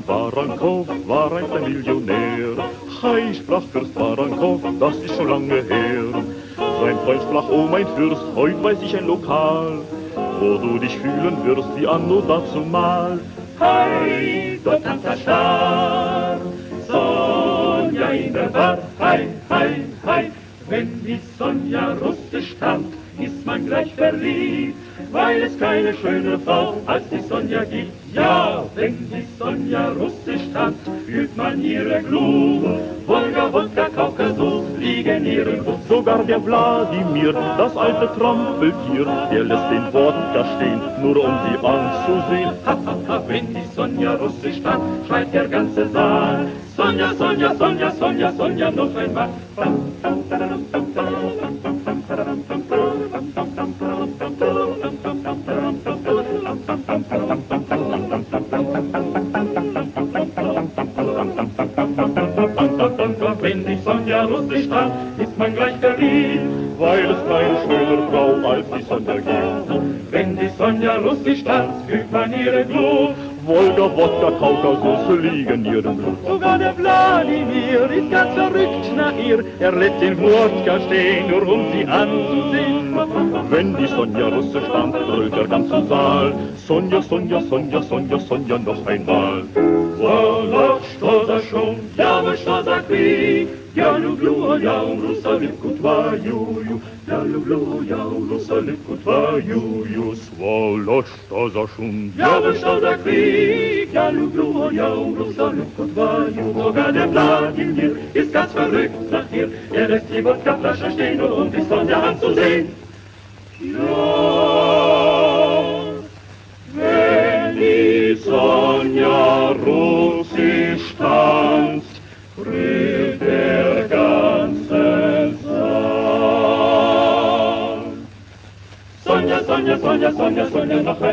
Barankow war einst ein Millionär. Hei, sprach Fürst Barankow, das ist schon lange her. Sein Freund sprach, oh mein Fürst, heut weiß ich ein Lokal, wo du dich fühlen wirst wie anno dazumal. Hei, dort tanzt der Star, Sonja in der Bar. Hei, hei, hei, wenn die Sonja russisch tanzt, ist man gleich verliebt, weil es keine schöne Frau als die Sonja gibt. Ja, wenn die Sonja russisch tanzt, fühlt man ihre Glut. Wolga, Wodka, Kaukasus liegen ihren Blut. Sogar der Wladimir, das alte Trampeltier, der lässt den Wodka stehen, nur um sie anzusehen. Ha, ha, ha, wenn die Sonja russisch tanzt, schreit der ganze Saal. Sonja, Sonja, Sonja, Sonja, Sonja, noch einmal. Wenn die Sonja russisch tanzt, ist man gleich verliebt, weil es keine schönere Frau als die Sonja gibt. Wenn die Sonja russisch tanzt, fühlt man ihre Glut. Wolga, Wodka, Kaukasus liegen in ihrem Blut. Sogar der Wladimir ist ganz verrückt nach ihr. Er lässt den Wodka stehen, nur um sie anzusehen. Wenn die Sonja russisch tanzt, brüllt der ganze Saal. Sonja, Sonja, Sonja, Sonja, Sonja, noch einmal. Voilà, что за шум, я вот что за крик. Я люблю русалівку твою, я люблю русалівку твою. Сволочь, что за шум, я вот что за крик. Я люблю русалівку твою. Sogar der Wladimir ist ganz verrückt nach ihr. Er lässt die Wodkaflasche stehen, nur um die Sonja anzusehen. Ja, wenn die Sonja russisch tanzt, brüllt der ganze Saal. Sonja, Sonja, Sonja, Sonja, Sonja, noch